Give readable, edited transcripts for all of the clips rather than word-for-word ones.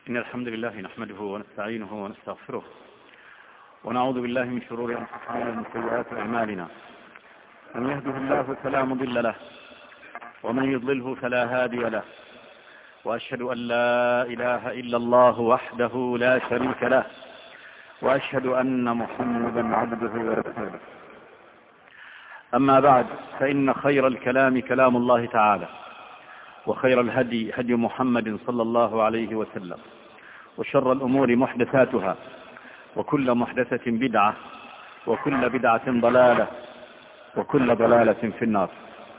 إن الحمد لله نحمده ونستعينه ونستغفره ونعوذ بالله من شرور أنفسنا ومن سيئات أعمالنا. من يهده الله فلا مضل له ومن يضلله فلا هادي له، وأشهد أن لا إله إلا الله وحده لا شريك له، وأشهد أن محمدا عبده ورسوله. أما بعد، فإن خير الكلام كلام الله تعالى، وخير الهدي هدي محمد صلى الله عليه وسلم، وشر الأمور محدثاتها، وكل محدثة بدعة، وكل بدعة ضلالة، وكل ضلالة في النار.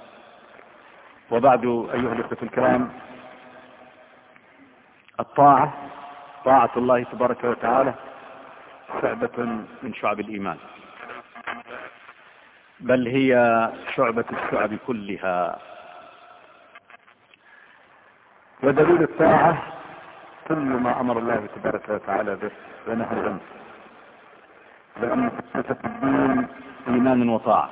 وبعد، أيها الأخوة الكرام، طاعة الله تبارك وتعالى شعبة من شعب الإيمان، بل هي شعبة الشعب كلها. ودليل الطاعة كل ما أمر الله تبارك وتعالى به ونهى عنه، لأن صفة الدين إيمان وطاعة.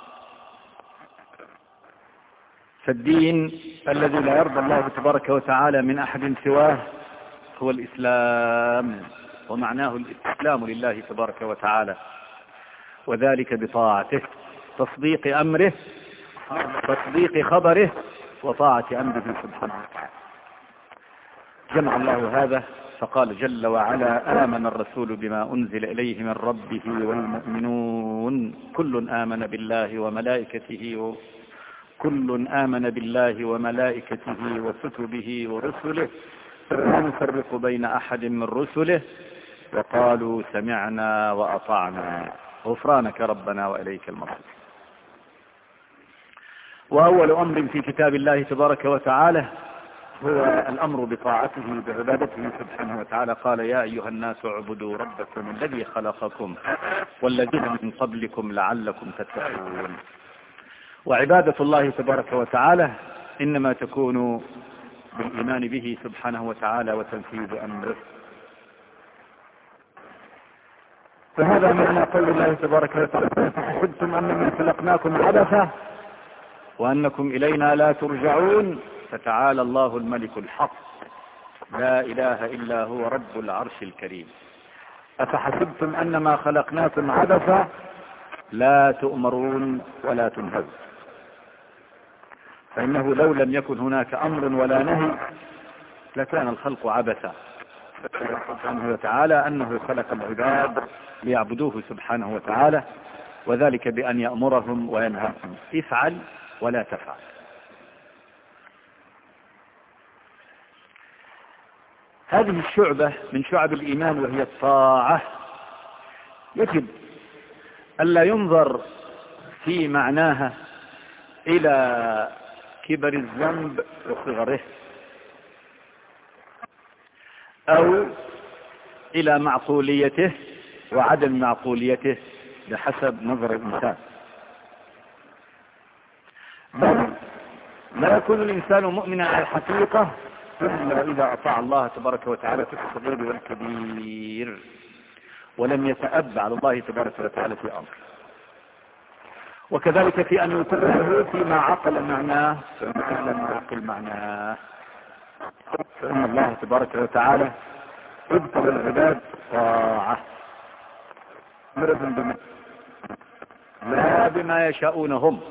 فالدين الذي لا يرضى الله تبارك وتعالى من أحد سواه هو الإسلام، ومعناه الاستسلام لله تبارك وتعالى، وذلك بطاعته، تصديق أمره، تصديق خبره، وطاعة أمره سبحانه وتعالى. جمع الله هذا فقال جل وعلا: آمن الرسول بما أنزل إليه من ربه والمؤمنون كل آمن بالله وملائكته وكتبه ورسله لا نفرق بين أحد من رسله وقالوا سمعنا وأطعنا غفرانك ربنا وإليك المصير. وأول أمر في كتاب الله تبارك وتعالى هو الأمر بطاعته بعبادته سبحانه وتعالى. قال: يا أيها الناس اعبدوا ربكم الذي خلقكم والذين من قبلكم لعلكم تتقون. وعبادة الله تبارك وتعالى إنما تكون بالإيمان به سبحانه وتعالى وتنفيذ أمره. فهذا معنى قول الله تبارك وتعالى: حسبتم أنما خلقناكم عبثا وأنكم إلينا لا ترجعون فتعالى الله الملك الحق لا إله إلا هو رب العرش الكريم. أفحسبتم أنما خلقناكم عبثا لا تؤمرون ولا تنهون. فإنه لو لم يكن هناك أمر ولا نهي لكان الخلق عبثا. سبحانه وتعالى أنه خلق العباد ليعبدوه سبحانه وتعالى، وذلك بأن يأمرهم وينهاهم: افعل ولا تفعل. هذه الشعبة من شعب الإيمان وهي الطاعة يجب ألا ينظر في معناها إلى كبر الذنب وصغره، أو إلى معقوليته وعدم معقوليته بحسب نظر الإنسان، بل لا يكون الإنسان مؤمنا على الحقيقة إلا إذا أطاع الله تبارك وتعالى في الصغير والكبير، ولم يتأب على الله تبارك وتعالى في أمر. وكذلك في أن يطيعه فيما عقل معناه فإن لم يعقل معناه، فإن الله تبارك وتعالى يبطل العباد طاعة لا بما يشاءون هم.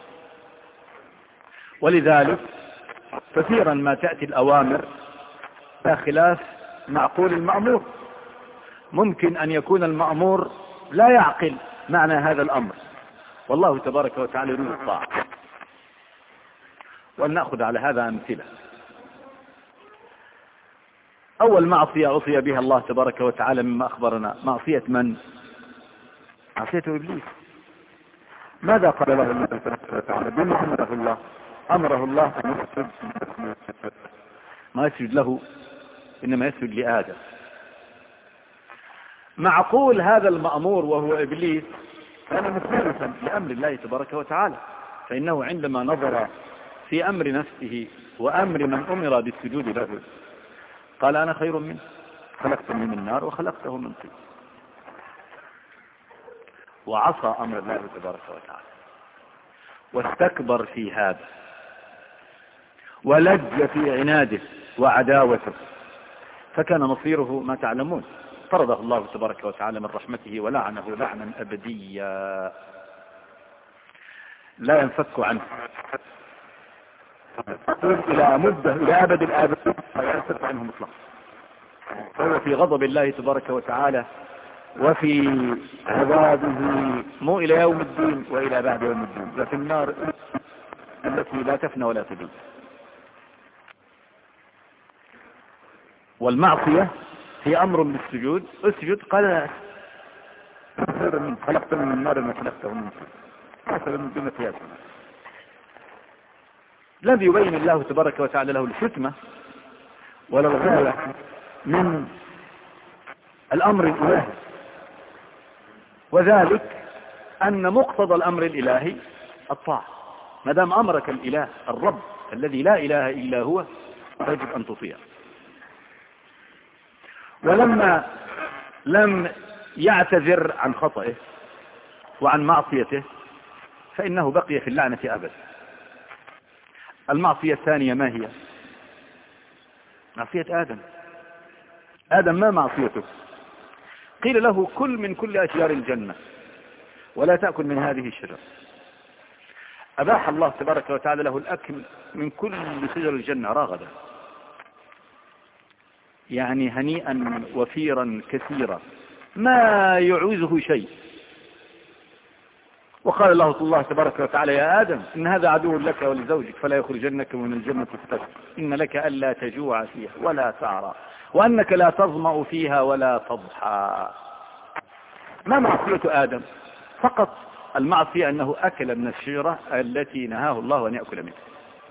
ولذلك كثيرا ما تأتي الأوامر لا خلاف معقول المأمور. ممكن أن يكون المأمور لا يعقل معنى هذا الأمر، والله تبارك وتعالى يريد الطاعة. ولنأخذ على هذا أمثلة. أول معصية عصي بها الله تبارك وتعالى مما أخبرنا معصية من؟ معصية إبليس. ماذا قال له الله تبارك وتعالى؟ بما أمره الله أن يسجد، ما يسجد له، إنما يسجد لآدم. معقول هذا المأمور وهو إبليس كان مخالفا لأمر الله تبارك وتعالى، فإنه عندما نظر في أمر نفسه وأمر من أمر بالسجود له قال: أنا خير منه، خلقتني من نار وخلقته من طين. وعصى أمر الله تبارك وتعالى واستكبر في هذا ولج في عناده وعداوته فكان مصيره ما تعلمون، طرده الله تبارك وتعالى من رحمته ولعنه لعنا أبديا لا ينفك عنه إلى مدة إلى أبد الآبد لا ينفك عنه مطلقا. فهو في غضب الله تبارك وتعالى وفي عذابه مو إلى يوم الدين وإلى بعد يوم الدين، وفي النار التي لا تفنى ولا تبيد. والمعصية هي أمر بالسجود، اسجد قال خلقت من النار ما خلقته من مثلا من دون قياس. لم يبين الله تبارك وتعالى له الحكمة ولا الغاية من الأمر الإلهي، وذلك أن مقتضى الأمر الإلهي الطاعة. ما دام أمرك الإله الرب الذي لا إله إلا هو يجب أن تطيع. ولما لم يعتذر عن خطئه وعن معصيته فإنه بقي في اللعنة أبدا. المعصية الثانية ما هي؟ معصية آدم. آدم ما معصيته؟ قيل له كل من كل أشجار الجنة ولا تأكل من هذه الشجرة. أباح الله تبارك وتعالى له الأكل من كل شجر الجنة راغدا، يعني هنيئا وفيرا كثيرا ما يعوزه شيء. وقال الله تبارك وتعالى يا آدم إن هذا عدو لك ولزوجك فلا يخرجنك من الجنة فتشقى إن لك ألا تجوع فيها ولا تعرى وأنك لا تظمأ فيها ولا تضحى. ما معصية آدم؟ فقط المعصية أنه أكل من الشجرة التي نهاه الله أن يأكل منها.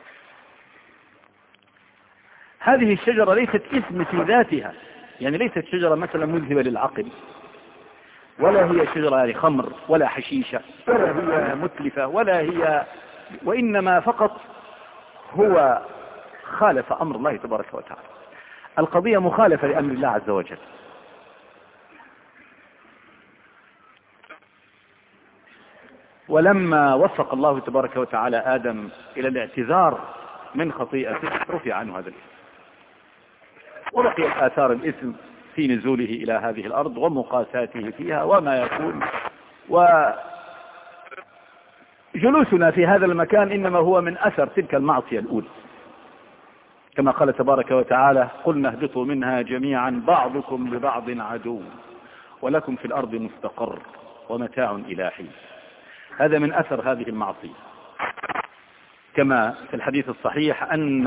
هذه الشجرة ليست اسم في ذاتها، يعني ليست شجرة مثلا مذهبة للعقل، ولا هي شجرة يعني خمر ولا حشيشة ولا هي متلفة ولا هي، وإنما فقط هو خالف أمر الله تبارك وتعالى. القضية مخالفة لأمر الله عز وجل. ولما وفق الله تبارك وتعالى آدم إلى الاعتذار من خطيئته رفع عنه هذا الإثم، ولقيت آثار الإثم في نزوله إلى هذه الأرض ومقاساته فيها وما يكون. وجلوسنا في هذا المكان إنما هو من أثر تلك المعصية الأولى، كما قال تبارك وتعالى قلنا اهبطوا منها جميعا بعضكم لبعض عدو ولكم في الأرض مستقر ومتاع إلى حين. هذا من أثر هذه المعصية، كما في الحديث الصحيح أن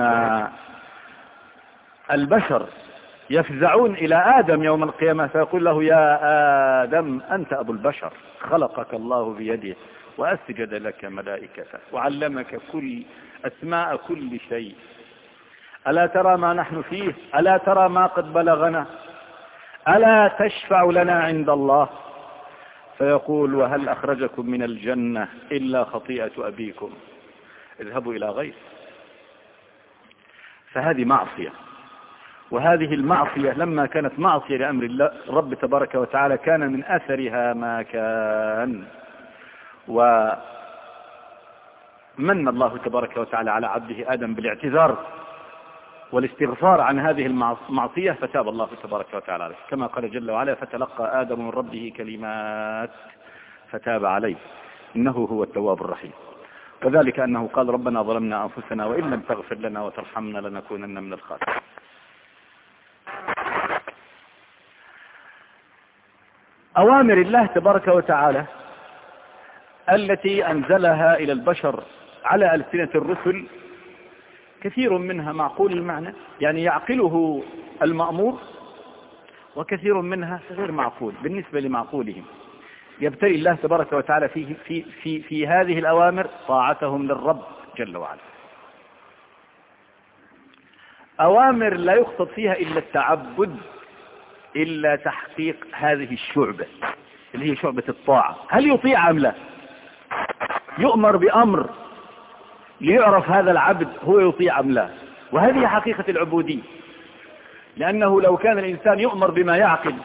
البشر يفزعون إلى آدم يوم القيامة فيقول له يا آدم أنت أبو البشر خلقك الله بيده وأسجد لك ملائكته وعلمك كل أسماء كل شيء، ألا ترى ما نحن فيه؟ ألا ترى ما قد بلغنا؟ ألا تشفع لنا عند الله؟ فيقول وهل أخرجكم من الجنة إلا خطيئة أبيكم اذهبوا إلى غير. فهذه معصية، وهذه المعصية لما كانت معصية لأمر الله رب تبارك وتعالى كان من أثرها ما كان. ومن الله تبارك وتعالى على عبده آدم بالاعتذار والاستغفار عن هذه المعصية فتاب الله تبارك وتعالى عليه، كما قال جل وعلا فتلقى آدم من ربه كلمات فتاب عليه إنه هو التواب الرحيم. وذلك أنه قال ربنا ظلمنا أنفسنا وإن لم تغفر لنا وترحمنا لنكونن من الخاسرين. أوامر الله تبارك وتعالى التي أنزلها إلى البشر على ألسنة الرسل كثير منها معقول المعنى، يعني يعقله المأمور، وكثير منها غير معقول بالنسبة لمعقولهم. يبتلي الله تبارك وتعالى في هذه الأوامر طاعتهم للرب جل وعلا. أوامر لا يقصد فيها إلا التعبد، إلا تحقيق هذه الشعبة اللي هي شعبة الطاعة. هل يطيع أم لا؟ يؤمر بأمر ليعرف هذا العبد هو يطيع أم لا، وهذه حقيقة العبودية. لأنه لو كان الإنسان يؤمر بما يعقل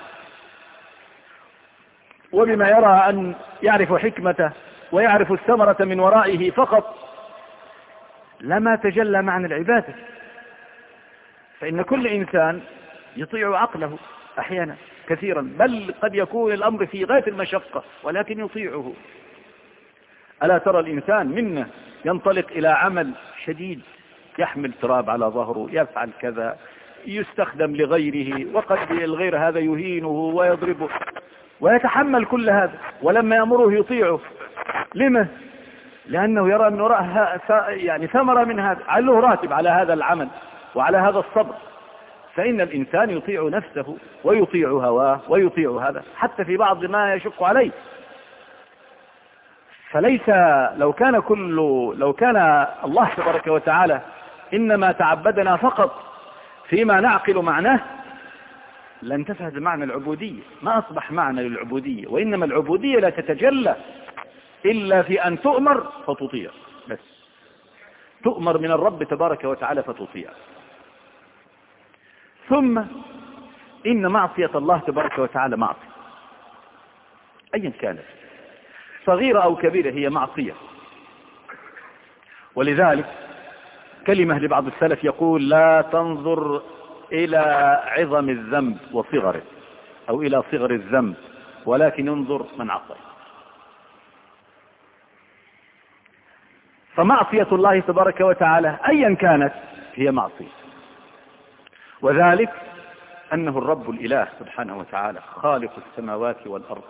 وبما يرى أن يعرف حكمته ويعرف الثمرة من ورائه فقط لما تجلى معنى العبادة. فإن كل إنسان يطيع عقله أحيانا كثيرا، بل قد يكون الأمر في غاية المشقة ولكن يطيعه. ألا ترى الإنسان منا ينطلق إلى عمل شديد، يحمل تراب على ظهره، يفعل كذا، يستخدم لغيره، وقد الغير هذا يهينه ويضربه ويتحمل كل هذا، ولما يأمره يطيعه. لما؟ لأنه يرى من وراء يعني ثمرة من هذا، له راتب على هذا العمل وعلى هذا الصبر. فإن الإنسان يطيع نفسه ويطيع هواه ويطيع هذا حتى في بعض ما يشق عليه. فليس لو كان الله تبارك وتعالى إنما تعبدنا فقط فيما نعقل معناه لانتفذ معنى العبودية، ما أصبح معنى للعبودية. وإنما العبودية لا تتجلى إلا في أن تؤمر فتطيع، بس تؤمر من الرب تبارك وتعالى فتطيع. ثم إن معصية الله تبارك وتعالى معصية أيا كانت، صغيرة أو كبيرة، هي معصية. ولذلك كلمة لبعض السلف يقول: لا تنظر إلى عظم الذنب وصغره أو إلى صغر الذنب، ولكن انظر من عصى. فمعصية الله تبارك وتعالى أيا كانت هي معصية، وذلك أنه الرب الإله سبحانه وتعالى خالق السماوات والأرض،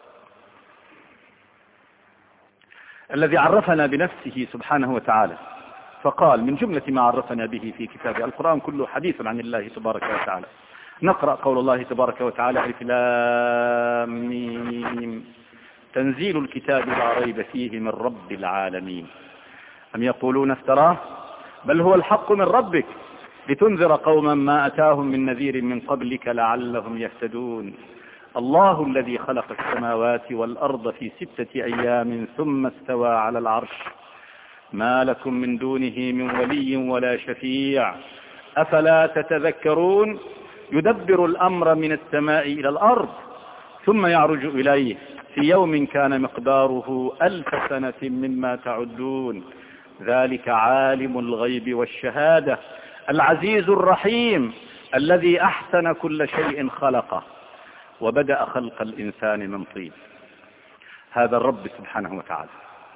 الذي عرفنا بنفسه سبحانه وتعالى، فقال من جملة ما عرفنا به في كتابه، القرآن كله حديث عن الله تبارك وتعالى. نقرأ قول الله تبارك وتعالى: ألف لام ميم تنزيل الكتاب لا ريب فيه من رب العالمين أم يقولون افتراه بل هو الحق من ربك لتنذر قوما ما أتاهم من نذير من قبلك لعلهم يهتدون الله الذي خلق السماوات والأرض في 6 أيام ثم استوى على العرش ما لكم من دونه من ولي ولا شفيع أفلا تتذكرون يدبر الأمر من السماء إلى الأرض ثم يعرج إليه في يوم كان مقداره 1000 سنة مما تعدون ذلك عالم الغيب والشهادة العزيز الرحيم الذي أحسن كل شيء خلقه وبدأ خلق الإنسان من طين. هذا الرب سبحانه وتعالى.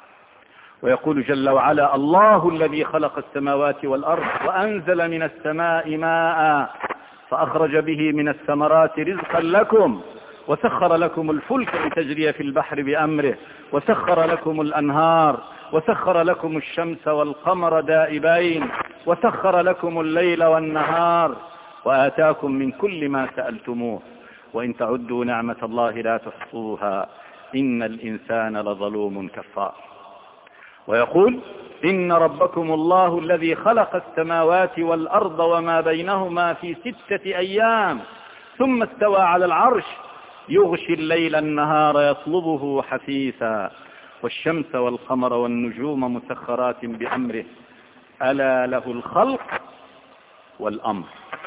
ويقول جل وعلا: الله الذي خلق السماوات والأرض وأنزل من السماء ماء فأخرج به من الثمرات رزقا لكم وسخر لكم الفلك لتجري في البحر بأمره وسخر لكم الأنهار وسخر لكم الشمس والقمر دائبين وسخر لكم الليل والنهار وآتاكم من كل ما سألتموه وإن تعدوا نعمة الله لا تحصوها إن الإنسان لظلوم كفار. ويقول: إن ربكم الله الذي خلق السماوات والأرض وما بينهما في 6 أيام ثم استوى على العرش يغشي الليل النهار يطلبه حثيثا والشمس والقمر والنجوم مسخرات بأمره ألا له الخلق والأمر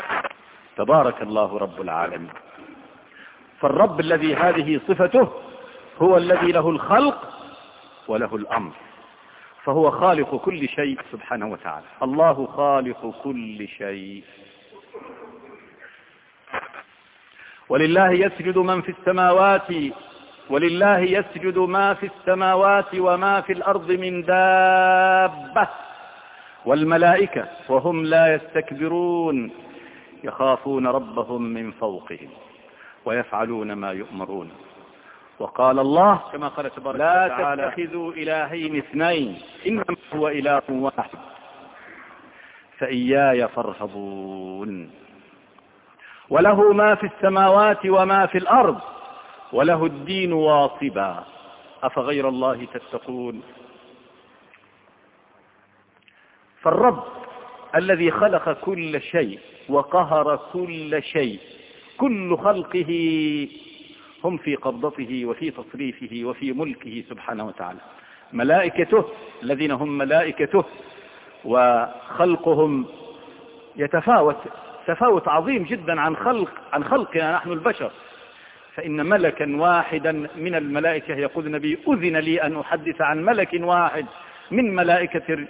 تبارك الله رب العالمين. فالرب الذي هذه صفته هو الذي له الخلق وله الأمر، فهو خالق كل شيء سبحانه وتعالى. الله خالق كل شيء. ولله يسجد من في السماوات ولله يسجد ما في السماوات وما في الأرض من دابة والملائكة وهم لا يستكبرون يخافون ربهم من فوقهم ويفعلون ما يؤمرون. وقال الله كما قال تبارك وتعالى: لا تتخذوا إلهين اثنين إنما هو إله واحد فإياي فارهبون وله ما في السماوات وما في الأرض وله الدين واصبا أفغير الله تتقون. فالرب الذي خلق كل شيء وقهر كل شيء كل خلقه هم في قبضته وفي تصريفه وفي ملكه سبحانه وتعالى. ملائكته الذين هم ملائكته وخلقهم يتفاوت تفاوت عظيم جدا عن خلقنا نحن البشر. فإن ملكا واحدا من الملائكة يقول النبي: أذن لي أن أحدث عن ملك واحد من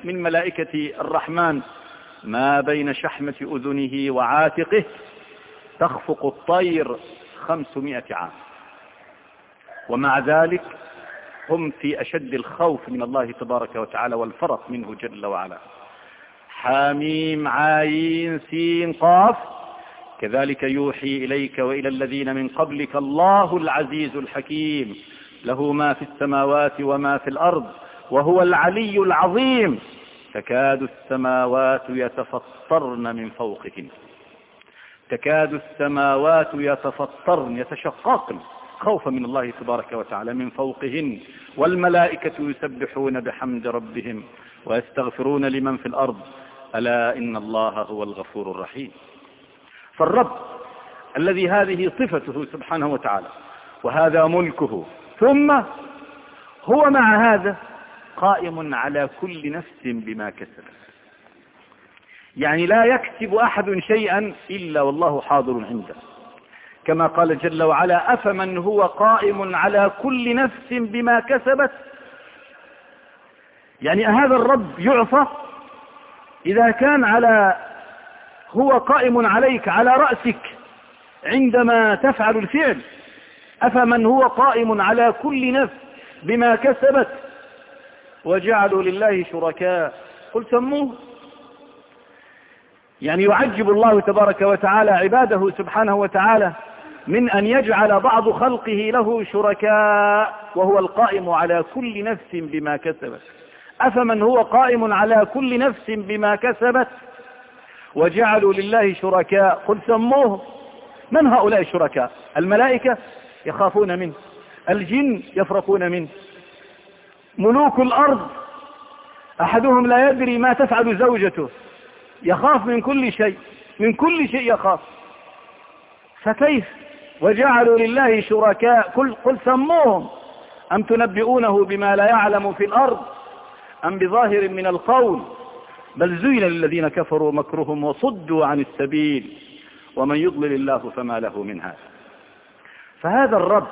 ملائكة الرحمن ما بين شحمة أذنه وعاتقه تخفق الطير 500 عام، ومع ذلك هم في أشد الخوف من الله تبارك وتعالى والفرط منه جل وعلا. حاميم عين سين قاف، كذلك يوحي إليك وإلى الذين من قبلك الله العزيز الحكيم، له ما في السماوات وما في الأرض وهو العلي العظيم. تكاد السماوات يتفطرن من فوقهن، تكاد السماوات يتفطرن يتشققن خوفا من الله تبارك وتعالى من فوقهن، والملائكة يسبحون بحمد ربهم ويستغفرون لمن في الأرض، ألا إن الله هو الغفور الرحيم. فالرب الذي هذه صفته سبحانه وتعالى وهذا ملكه، ثم هو مع هذا قائم على كل نفس بما كسبت، يعني لا يكسب أحد شيئا إلا والله حاضر عنده، كما قال جل وعلا: أفمن هو قائم على كل نفس بما كسبت. يعني هذا الرب يعصى إذا كان هو قائم عليك على رأسك عندما تفعل الفعل. أفمن هو قائم على كل نفس بما كسبت وجعلوا لله شركاء قل سموه. يعني يعجب الله تبارك وتعالى عباده سبحانه وتعالى من أن يجعل بعض خلقه له شركاء وهو القائم على كل نفس بما كسبت. أفمن هو قائم على كل نفس بما كسبت وجعلوا لله شركاء قل سموهم. من هؤلاء الشركاء؟ الملائكة يخافون منه، الجن يفرقون منه، ملوك الأرض أحدهم لا يدري ما تفعل زوجته، يخاف من كل شيء، من كل شيء يخاف. فكيف وجعلوا لله شركاء قل سموهم أم تنبئونه بما لا يعلم في الأرض أم بظاهر من القول بل زين للذين كفروا مكرهم وصدوا عن السبيل ومن يضلل الله فما له من هاد. فهذا الرب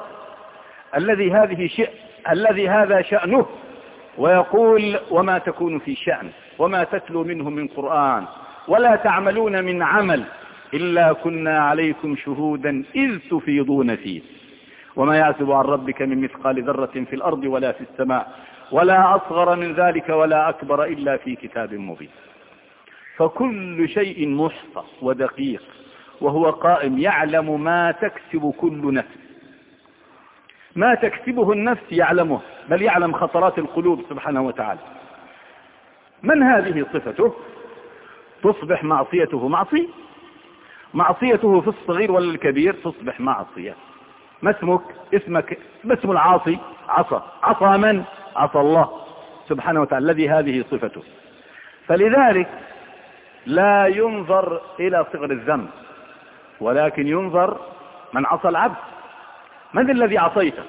الذي هذا شأنه، ويقول: وما تكون في شأن وما تتلو منه من قرآن ولا تعملون من عمل إلا كنا عليكم شهودا إذ تفيضون فيه وما يعزب عن ربك من مثقال ذرة في الأرض ولا في السماء ولا أصغر من ذلك ولا أكبر إلا في كتاب مبين. فكل شيء محصى ودقيق، وهو قائم يعلم ما تكسب كل نفس، ما تكسبه النفس يعلمه، بل يعلم خطرات القلوب سبحانه وتعالى. من هذه صفته؟ تصبح معصيته معصيته في الصغير ولا الكبير تصبح معصية. ما اسمك؟ اسم العاصي عصى من؟ عصى الله سبحانه وتعالى الذي هذه صفته. فلذلك لا ينظر إلى صغر الذنب، ولكن ينظر من عصى العبد، من الذي عصيته؟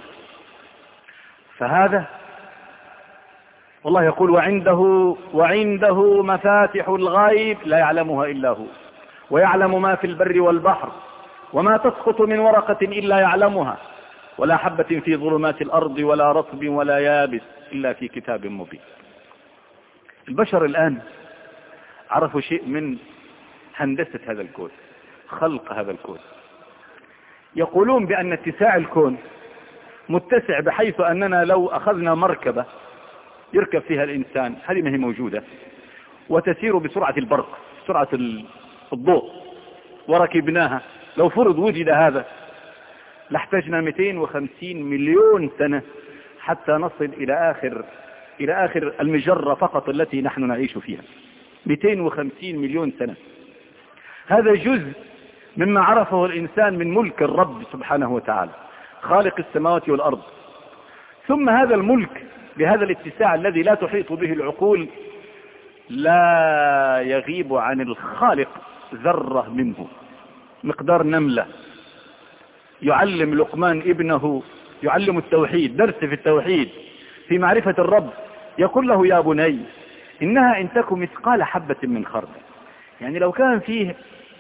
فهذا والله يقول: وعنده مفاتح الغيب لا يعلمها إلا هو ويعلم ما في البر والبحر وما تسقط من ورقة إلا يعلمها ولا حبة في ظلمات الأرض ولا رطب ولا يابس إلا في كتاب مبين. البشر الآن عرفوا شيء من هندسة هذا الكون، خلق هذا الكون. يقولون بأن اتساع الكون متسع بحيث أننا لو أخذنا مركبة يركب فيها الإنسان، هذه ما هي موجودة، وتسير بسرعة البرق، سرعة الضوء، وركبناها، لو فرض وجد هذا لاحتاجنا 250 مليون سنة حتى نصل إلى آخر المجرة فقط التي نحن نعيش فيها. 250 مليون سنة. هذا جزء مما عرفه الإنسان من ملك الرب سبحانه وتعالى خالق السماوات والأرض. ثم هذا الملك بهذا الاتساع الذي لا تحيط به العقول لا يغيب عن الخالق ذرة منه، مقدار نملة. يعلم لقمان ابنه، يعلم التوحيد، درس في التوحيد في معرفة الرب، يقول له: يا بني إنها إن تك مثقال حبة من خردل. يعني لو كان فيه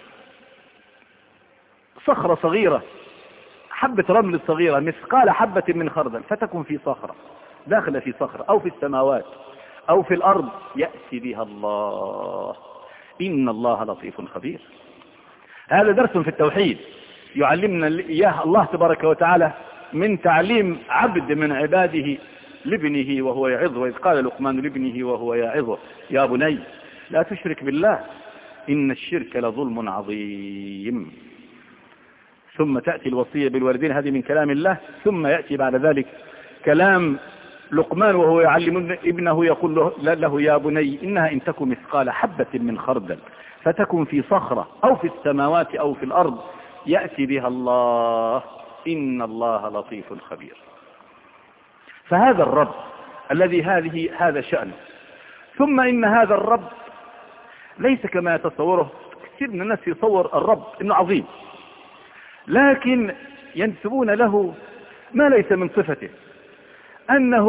صخرة صغيرة، حبة رمل صغيرة، مثقال حبة من خردل، فتكن في صخرة، داخلة في صخرة أو في السماوات أو في الأرض، يأتي بها الله، إن الله لطيف خبير. هذا درس في التوحيد يعلمنا إياه الله تبارك وتعالى من تعليم عبد من عباده لابنه وهو يعظه، وإذ قال لقمان لابنه وهو يعظه يا بني لا تشرك بالله إن الشرك لظلم عظيم. ثم تأتي الوصية بالوالدين، هذه من كلام الله، ثم يأتي بعد ذلك كلام لقمان وهو يعلم ابنه يقول له يا بني إنها إن تكن مثقال حبة من خردل فتكن في صخرة أو في السماوات أو في الأرض يأتي بها الله إن الله لطيف خبير. فهذا الرب الذي هذا شأنه. ثم إن هذا الرب ليس كما يتصوره كثير من الناس، يصور الرب إنه عظيم، لكن ينسبون له ما ليس من صفته، أنه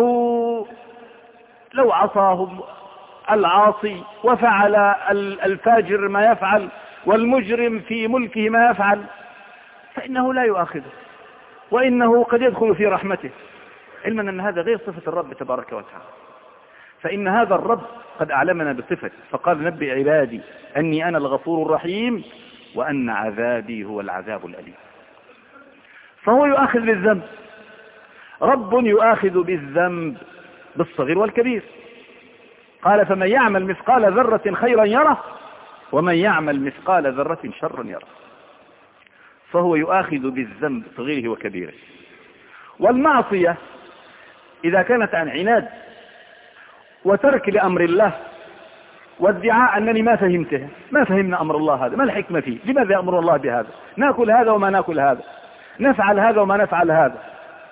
لو عصاه العاصي وفعل الفاجر ما يفعل والمجرم في ملكه ما يفعل فإنه لا يؤاخذه، وإنه قد يدخل في رحمته، علما أن هذا غير صفة الرب تبارك وتعالى. فإن هذا الرب قد أعلمنا بصفته، فقال نبئ عبادي أني أنا الغفور الرحيم وأن عذابي هو العذاب الأليم. فهو يؤاخذ بالذنب، رب يؤاخذ بالذنب بالصغير والكبير. قال فمن يعمل مثقال ذرة خيرا يره ومن يعمل مثقال ذرة شرا يره. فهو يؤاخذ بالذنب صغيره وكبيره. والمعصية إذا كانت عن عناد وترك لأمر الله وادعاء أنني ما فهمنا أمر الله هذا، ما الحكمة فيه؟ لماذا يأمر الله بهذا؟ نأكل هذا وما نأكل هذا، نفعل هذا وما نفعل هذا،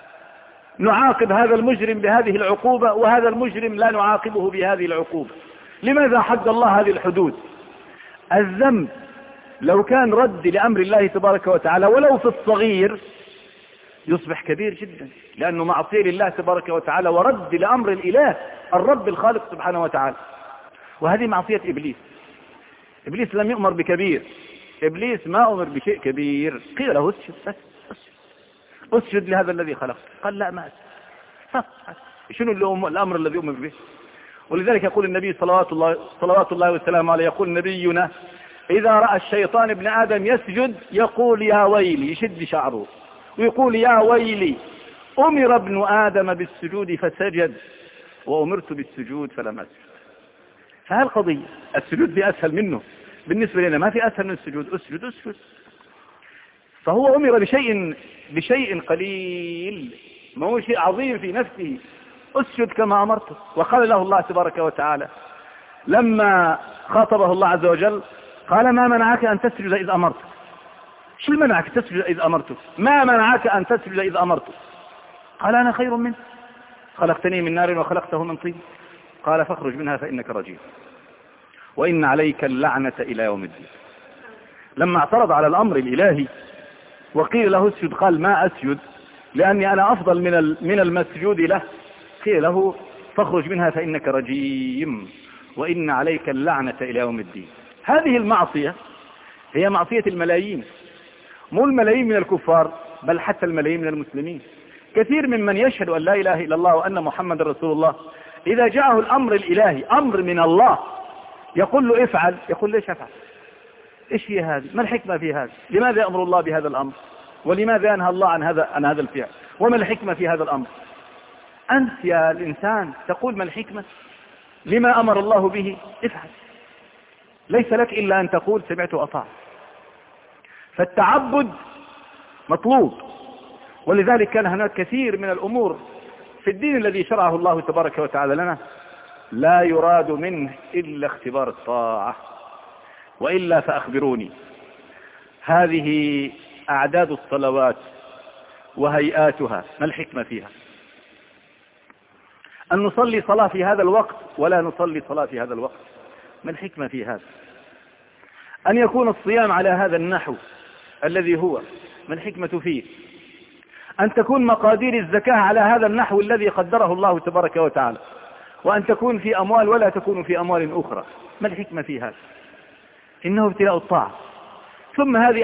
نعاقب هذا المجرم بهذه العقوبة وهذا المجرم لا نعاقبه بهذه العقوبة، لماذا حد الله هذه الحدود؟ الذنب لو كان رد لأمر الله تبارك وتعالى ولو في الصغير يصبح كبير جدا، لأنه معصية لله تبارك وتعالى ورد لأمر الإله الرب الخالق سبحانه وتعالى. وهذه معصية إبليس. إبليس لم يؤمر بكبير، إبليس ما أمر بشيء كبير، قيل له اسجد اسجد لهذا الذي خلق، قال لا ما أسجد. شنو الأمر الذي أمر به؟ ولذلك يقول النبي صلوات الله وسلامه عليه، يقول نبينا إذا رأى الشيطان ابن آدم يسجد يقول يا ويلي، يشد شعره ويقول يا ويلي أمر ابن آدم بالسجود فسجد وأمرت بالسجود فلم أسجد. فهالقضية السجود في أسهل منه بالنسبة لنا، ما في أسهل من السجود، اسجد. فهو أمر بشيء قليل، ما هو شيء عظيم في نفسه، اسجد كما أمرته. وقال له الله تبارك وتعالى لما خاطبه الله عز وجل قال ما منعك أن تسجد إذ أمرتك؟ شو منعك تسجد إذ أمرتك؟ ما منعك أن تسجد إذ أمرتك؟ قال أنا خير منه، خلقتني من نار وخلقته من طين، قال فاخرج منها فإنك رجيم وإن عليك اللعنة إلى يوم الدين. لما اعترض على الأمر الإلهي وقيل له اسجد قال ما أسجد لأني أنا أفضل من المسجود له، قيل له فاخرج منها فإنك رجيم وإن عليك اللعنة إلى يوم الدين. هذه المعصية هي معصية الملايين، مو الملايين من الكفار بل حتى الملايين من المسلمين. كثير ممن يشهد أن لا إله إلا الله وأن محمد رسول الله إذا جاءه الأمر الإلهي أمر من الله يقول له افعل، يقول ليش أفعل؟ إيش هي هذه؟ ما الحكمة في هذا؟ لماذا يأمر الله بهذا الأمر؟ ولماذا ينهى الله عن هذا الفعل؟ وما الحكمة في هذا الأمر؟ أنت يا الإنسان تقول ما الحكمة؟ لما أمر الله به؟ افعل، ليس لك إلا أن تقول سمعت وأطعت. فالتعبد مطلوب، ولذلك كان هناك كثير من الأمور في الدين الذي شرعه الله تبارك وتعالى لنا لا يراد منه إلا اختبار الطاعة. وإلا فأخبروني، هذه أعداد الصلوات وهيئاتها ما الحكمة فيها؟ أن نصلي صلاة في هذا الوقت ولا نصلي صلاة في هذا الوقت، ما الحكمة في هذا؟ أن يكون الصيام على هذا النحو الذي هو، ما الحكمة فيه؟ أن تكون مقادير الزكاة على هذا النحو الذي قدره الله تبارك وتعالى، وأن تكون في أموال ولا تكون في أموال أخرى، ما الحكمة في هذا؟ إنه ابتلاء الطاعة. ثم هذه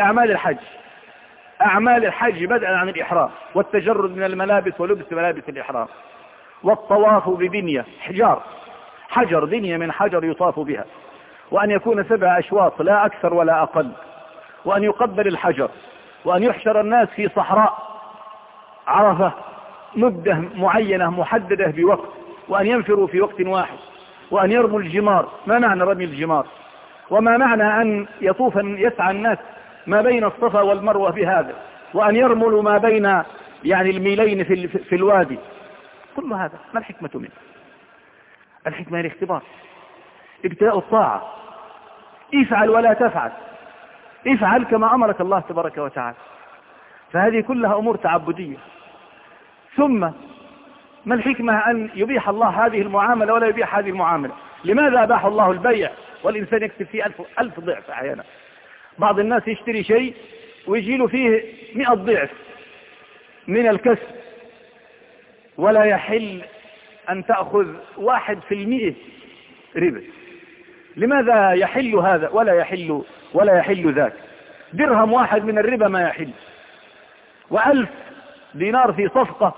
أعمال الحج بدءا عن الإحرام والتجرد من الملابس ولبس ملابس الإحرام والطواف ببنية حجر بنية من حجر يطاف بها، وأن يكون 7 أشواط لا أكثر ولا أقل، وأن يقبل الحجر، وأن يحشر الناس في صحراء عرفة مدة معينة محددة بوقت، وأن ينفروا في وقت واحد، وأن يرموا الجمار. ما معنى رمي الجمار؟ وما معنى أن يسعى الناس ما بين الصفا والمروة بهذا، وأن يرملوا ما بين الميلين في الوادي؟ كل هذا ما الحكمة منه؟ الحكمة الاختبار، ابتلاء الطاعة. افعل ولا تفعل، افعل كما أمرك الله تبارك وتعالى. فهذه كلها أمور تعبدية. ثم ما الحكمة أن يبيح الله هذه المعاملة ولا يبيح هذه المعاملة؟ لماذا أباح الله البيع والإنسان يكسب فيه ألف ضعف أحيانا؟ بعض الناس يشتري شيء ويجي له فيه 100 ضعف من الكسب، ولا يحل أن تأخذ 1% ربا. لماذا يحل هذا ولا يحل ذاك؟ درهم واحد من الربا ما يحل، و1000 دينار في صفقة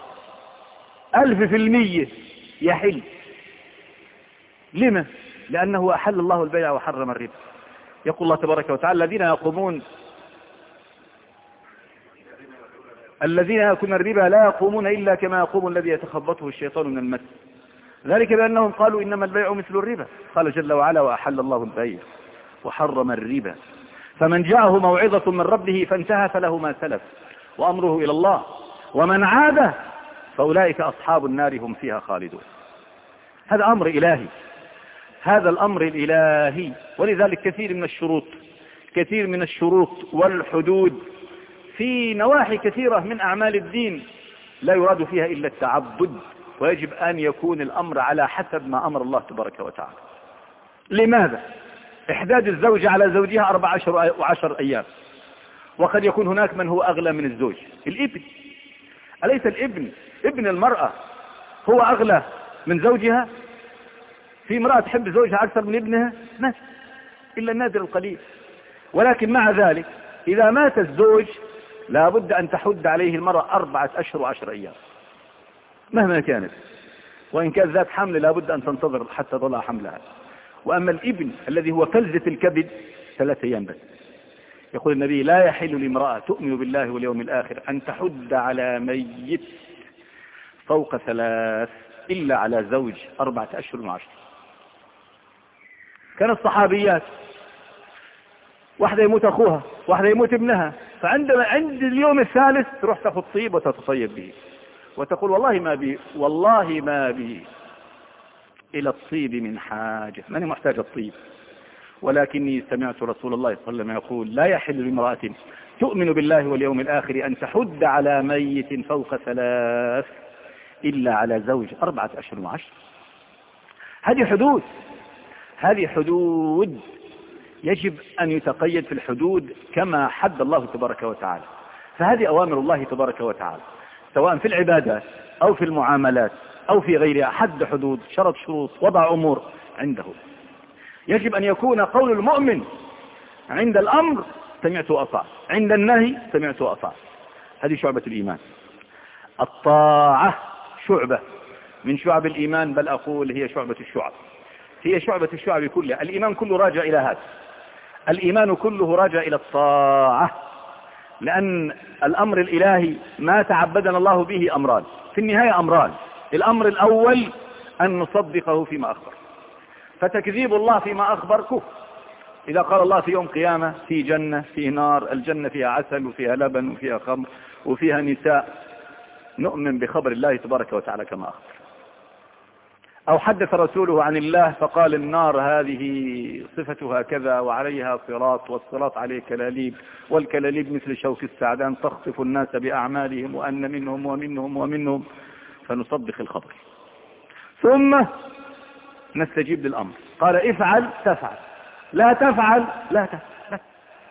1000% يحل. لما؟ لأنه أحل الله البيع وحرم الربا. يقول الله تبارك وتعالى: الذين يأكلون الربا لا يقومون إلا كما يقوم الذي يتخبطه الشيطان من المس، ذلك بأنهم قالوا إنما البيع مثل الربا. قال جل وعلا: وأحل الله البيع وحرم الربا، فمن جاءه موعظة من ربه فانتهى فله ما سلف وأمره إلى الله، ومن عاد فأولئك أصحاب النار هم فيها خالدون. هذا أمر إلهي، هذا الأمر الإلهي. ولذلك كثير من الشروط والحدود في نواحي كثيرة من أعمال الدين لا يراد فيها إلا التعبد، ويجب أن يكون الأمر على حسب ما أمر الله تبارك وتعالى. لماذا؟ إحداد الزوجة على زوجها 14 أيام، وقد يكون هناك من هو أغلى من الزوج. الابن، أليس ابن المرأة هو أغلى من زوجها؟ في امرأة تحب زوجها أكثر من ابنها؟ ما إلا النادر القليل. ولكن مع ذلك إذا مات الزوج لا بد أن تحد عليه المرأة 4 أشهر و10 أيام مهما كانت، وإن كانت ذات حمل لا بد أن تنتظر حتى تضع حملها. وأما الابن الذي هو فلذة الكبد 3 أيام بس. يقول النبي: لا يحل لامرأة تؤمن بالله واليوم الآخر أن تحد على ميت فوق 3 إلا على زوج 4 أشهر و10. كان الصحابيات واحدة يموت أخوها، واحدة يموت ابنها، عند اليوم الثالث تروح تأخذ طيب وتتصيب به وتقول: والله ما بي إلى الطيب من حاجة، ماني محتاج الطيب، ولكني سمعت رسول الله صلى الله عليه وسلم يقول: لا يحل لامرأة تؤمن بالله واليوم الآخر أن تحد على ميت فوق 3 إلا على زوج 4 أشهر و10. هذه حدود يجب أن يتقيد في الحدود كما حد الله تبارك وتعالى. فهذه أوامر الله تبارك وتعالى، سواء في العبادات أو في المعاملات أو في غيرها. حد حدود، شرط شروط، وضع أمور عنده. يجب أن يكون قول المؤمن عند الأمر: سمعت وأطعت، عند النهي: سمعت وأطعت. هذه شعبة الإيمان. الطاعة شعبة من شعب الإيمان، بل أقول هي شعبة الشعب، هي شعبة الشعب كلها. الإيمان كله راجع إلى هذا، الإيمان كله راجع إلى الطاعة، لأن الأمر الإلهي ما تعبدنا الله به أمران، في النهاية أمران. الأمر الأول أن نصدقه فيما أخبر، فتكذيب الله فيما أخبر كفر. إذا قال الله في يوم قيامة في جنة في نار، الجنة فيها عسل وفيها لبن وفيها خمر وفيها نساء، نؤمن بخبر الله تبارك وتعالى كما أخبر. أو حدث رسوله عن الله فقال: النار هذه صفتها كذا وعليها صراط، والصراط عليه كلاليب، والكلاليب مثل شوك السعدان تخطف الناس بأعمالهم، وأن منهم ومنهم ومنهم، فنصدق الخبر. ثم نستجيب للأمر، قال: افعل تفعل، لا تفعل لا تفعل.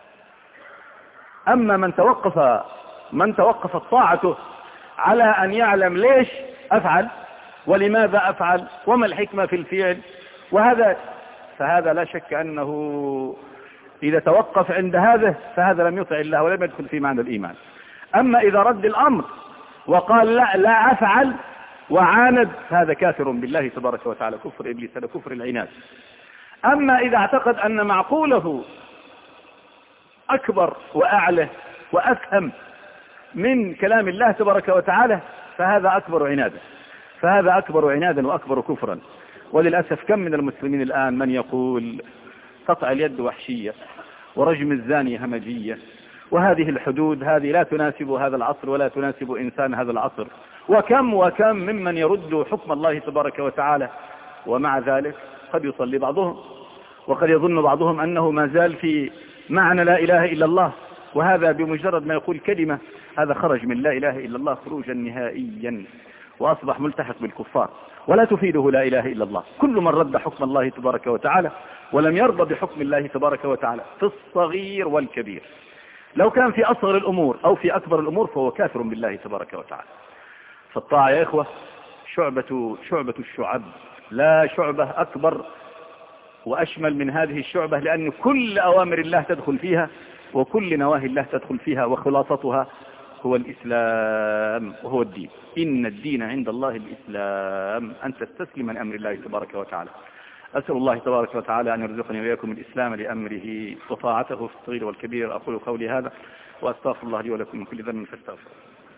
أما من توقفت طاعته على أن يعلم ليش أفعل ولماذا أفعل وما الحكمة في الفعل، فهذا لا شك أنه إذا توقف عند هذا فهذا لم يطع الله ولم يدخل في معنى الإيمان. أما إذا رد الأمر وقال لا أفعل وعاند، هذا كافر بالله تبارك وتعالى، كفر إبليس، هذا كفر العناد. أما إذا اعتقد أن معقوله أكبر وأعلى وأفهم من كلام الله تبارك وتعالى، فهذا أكبر عنادا وأكبر كفرا. وللأسف كم من المسلمين الآن من يقول قطع اليد وحشية ورجم الزاني همجية، وهذه الحدود هذه لا تناسب هذا العصر ولا تناسب إنسان هذا العصر. وكم ممن يرد حكم الله تبارك وتعالى، ومع ذلك قد يصلي بعضهم وقد يظن بعضهم أنه ما زال في معنى لا إله إلا الله، وهذا بمجرد ما يقول كلمة هذا خرج من لا إله إلا الله خروجا نهائيا وأصبح ملتحق بالكفار، ولا تفيده لا إله إلا الله. كل من رد حكم الله تبارك وتعالى ولم يرضى بحكم الله تبارك وتعالى في الصغير والكبير، لو كان في أصغر الأمور أو في أكبر الأمور، فهو كافر بالله تبارك وتعالى. فالطاعة يا إخوة شعبة الشعب، لا شعبة أكبر وأشمل من هذه الشعبة، لأن كل أوامر الله تدخل فيها وكل نواهي الله تدخل فيها، وخلاصتها هو الإسلام وهو الدين. إن الدين عند الله الإسلام، أن تستسلم من أمر الله تبارك وتعالى. أسأل الله تبارك وتعالى أن يرزقني وإياكم الإسلام لأمره وطاعته في الصغير والكبير. أقول قولي هذا وأستغفر الله لي ولكم من كل ذنب فاستغفروا.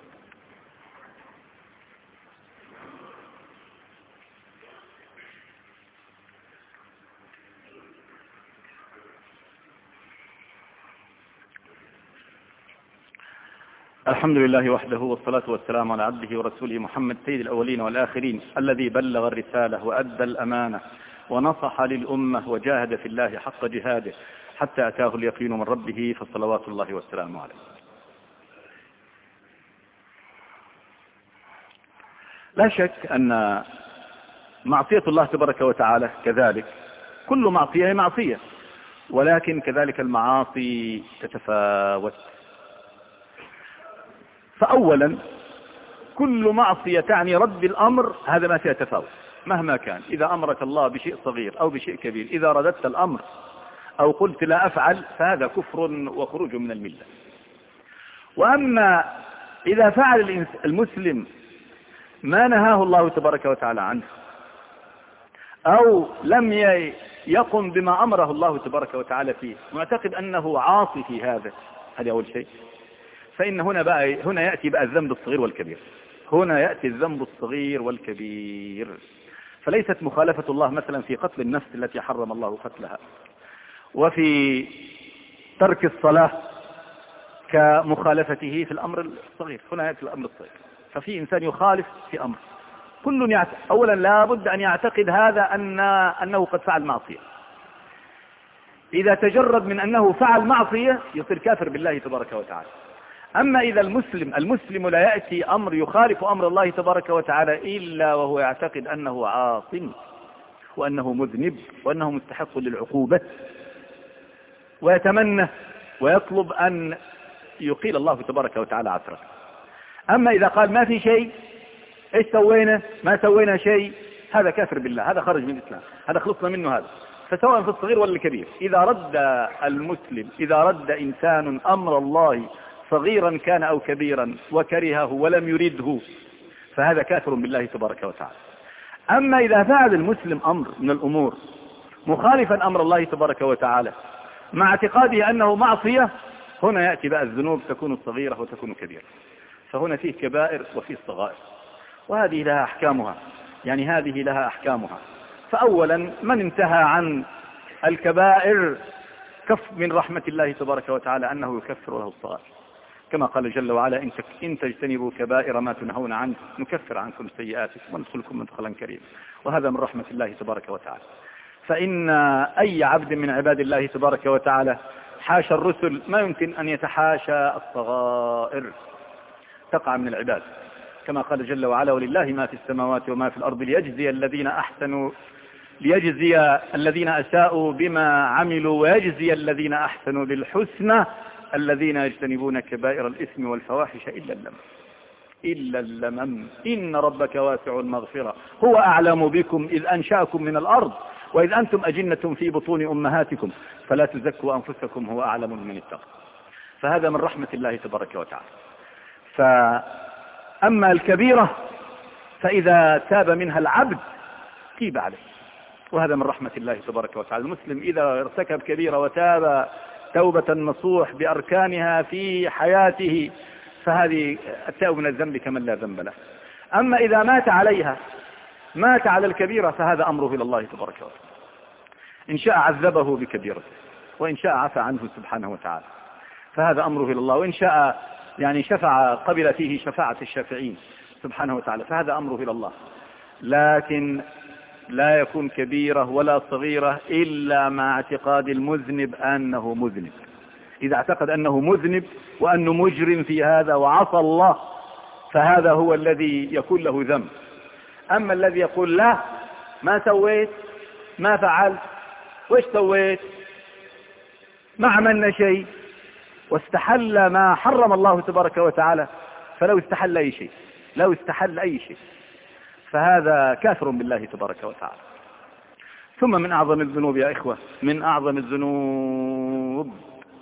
الحمد لله وحده، والصلاة والسلام على عبده ورسوله محمد سيد الأولين والآخرين، الذي بلغ الرسالة وأدى الأمانة ونصح للأمة وجاهد في الله حق جهاده حتى أتاه اليقين من ربه، فصلوات الله والسلام عليه. لا شك أن معصية الله تبارك وتعالى كذلك كل معصية هي معصية، ولكن كذلك المعاصي تتفاوت. فأولا كل معصية تعني رد الأمر، هذا ما فيها تفاوت مهما كان. إذا أمرك الله بشيء صغير أو بشيء كبير، إذا رددت الأمر أو قلت لا أفعل، فهذا كفر وخروج من الملة. وأما إذا فعل المسلم ما نهاه الله تبارك وتعالى عنه، أو لم يقم بما أمره الله تبارك وتعالى فيه، معتقد أنه عاصي في هذا أول شيء، فإن هنا يأتي بقى الذنب الصغير والكبير. هنا يأتي الذنب الصغير والكبير. فليست مخالفة الله مثلا في قتل النفس التي حرم الله قتلها، وفي ترك الصلاة كمخالفته في الأمر الصغير. هنا يأتي الأمر الصغير، ففي إنسان يخالف في أمر. كل يعتقد أولا لا بد أن يعتقد هذا أنه قد فعل معصية. إذا تجرد من أنه فعل معصية يصير كافر بالله تبارك وتعالى. أما إذا المسلم لا يأتي أمر يخالف أمر الله تبارك وتعالى إلا وهو يعتقد أنه عاص وأنه مذنب وأنه مستحق للعقوبة، ويتمنى ويطلب أن يقيل الله تبارك وتعالى عثره. أما إذا قال ما في شيء، إيش سوينا؟ ما سوينا شيء، هذا كافر بالله، هذا خرج من الإسلام، هذا خلصنا منه. هذا فسواء في الصغير ولا الكبير، إذا رد إنسان أمر الله صغيرا كان أو كبيرا وكرهه ولم يرده، فهذا كافر بالله تبارك وتعالى. أما إذا فعل المسلم أمر من الأمور مخالفا أمر الله تبارك وتعالى مع اعتقاده أنه معصية، هنا يأتي بقى الذنوب، تكون صغيرة وتكون كبيرة. فهنا فيه كبائر وفيه صغائر، وهذه لها أحكامها، هذه لها أحكامها. فأولا من انتهى عن الكبائر كف من رحمة الله تبارك وتعالى أنه يكفر له الصغائر، كما قال جل وعلا إن تجتنبوا كبائر ما تنهون عنه نكفر عنكم سيئاتكم وندخلكم مدخلا كريما. وهذا من رحمة الله تبارك وتعالى. فإن أي عبد من عباد الله تبارك وتعالى حاشا الرسل ما يمكن أن يتحاشى الصغائر تقع من العباد، كما قال جل وعلا ولله ما في السماوات وما في الأرض ليجزي الذين أساءوا بما عملوا ويجزي الذين أحسنوا بالحسنى الذين يجتنبون كبائر الإثم والفواحش إلا اللمم إن ربك واسع المغفرة هو أعلم بكم إذ أنشأكم من الأرض وإذ أنتم أجنة في بطون أمهاتكم فلا تزكوا أنفسكم هو أعلم من اتقى. فهذا من رحمة الله تبارك وتعالى. فأما الكبيرة فإذا تاب منها العبد تيب عليه، وهذا من رحمة الله تبارك وتعالى. المسلم إذا ارتكب كبيرة وتاب توبة نصوح بأركانها في حياته، فهذه التائب من الذنب كمن لا ذنب له. أما إذا مات عليها، مات على الكبيرة، فهذا أمره إلى الله تبارك وتعالى، إن شاء عذبه بكبيرته، وإن شاء عفى عنه سبحانه وتعالى، فهذا أمره إلى الله، وإن شاء يعني شفع قبل فيه شفاعة الشافعين سبحانه وتعالى، فهذا أمره إلى الله. لكن لا يكون كبيرة ولا صغيرة إلا مع اعتقاد المذنب أنه مذنب. إذا اعتقد أنه مذنب وأنه مجرم في هذا وعصى الله، فهذا هو الذي يكون له ذنب. أما الذي يقول لا، ما سويت، ما فعلت، وإيش سويت، ما عملنا شيء، واستحل ما حرم الله تبارك وتعالى، فلو استحل أي شيء، لو استحل أي شيء، فهذا كافر بالله تبارك وتعالى. ثم من أعظم الذنوب يا إخوة، من أعظم الذنوب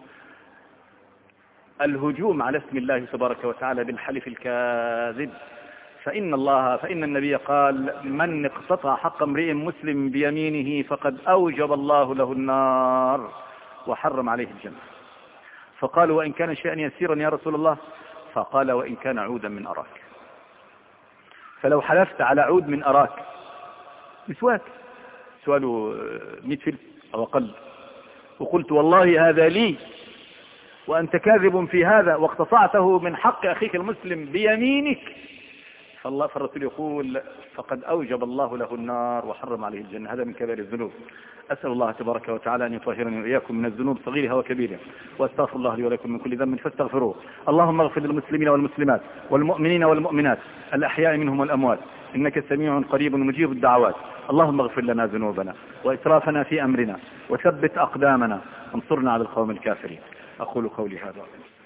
الهجوم على اسم الله تبارك وتعالى بالحلف الكاذب. فإن النبي قال: من اقتطع حق امرئ مسلم بيمينه فقد أوجب الله له النار وحرم عليه الجنة. فقالوا: وإن كان شيئا يسيرا يا رسول الله؟ فقال: وإن كان عودا من أراك. فلو حلفت على عود من أراك، مسواك سواله 100 فلس أو أقل، وقلت والله هذا لي وأنت كاذب في هذا، واقتطعته من حق أخيك المسلم بيمينك، فالرسول يقول: فقد أوجب الله له النار وحرم عليه الجنة. هذا من كبائر الذنوب. أسأل الله تبارك وتعالى أن يطهرني وإياكم من الذنوب صغيرها وكبيرها، وأستغفر الله لي ولكم من كل ذنب فاستغفروه. اللهم اغفر للمسلمين والمسلمات والمؤمنين والمؤمنات الأحياء منهم والأموات، إنك سميع قريب مجيب الدعوات. اللهم اغفر لنا ذنوبنا وإسرافنا في أمرنا، وثبت أقدامنا، وانصرنا على القوم الكافرين. أقول قولي هذا.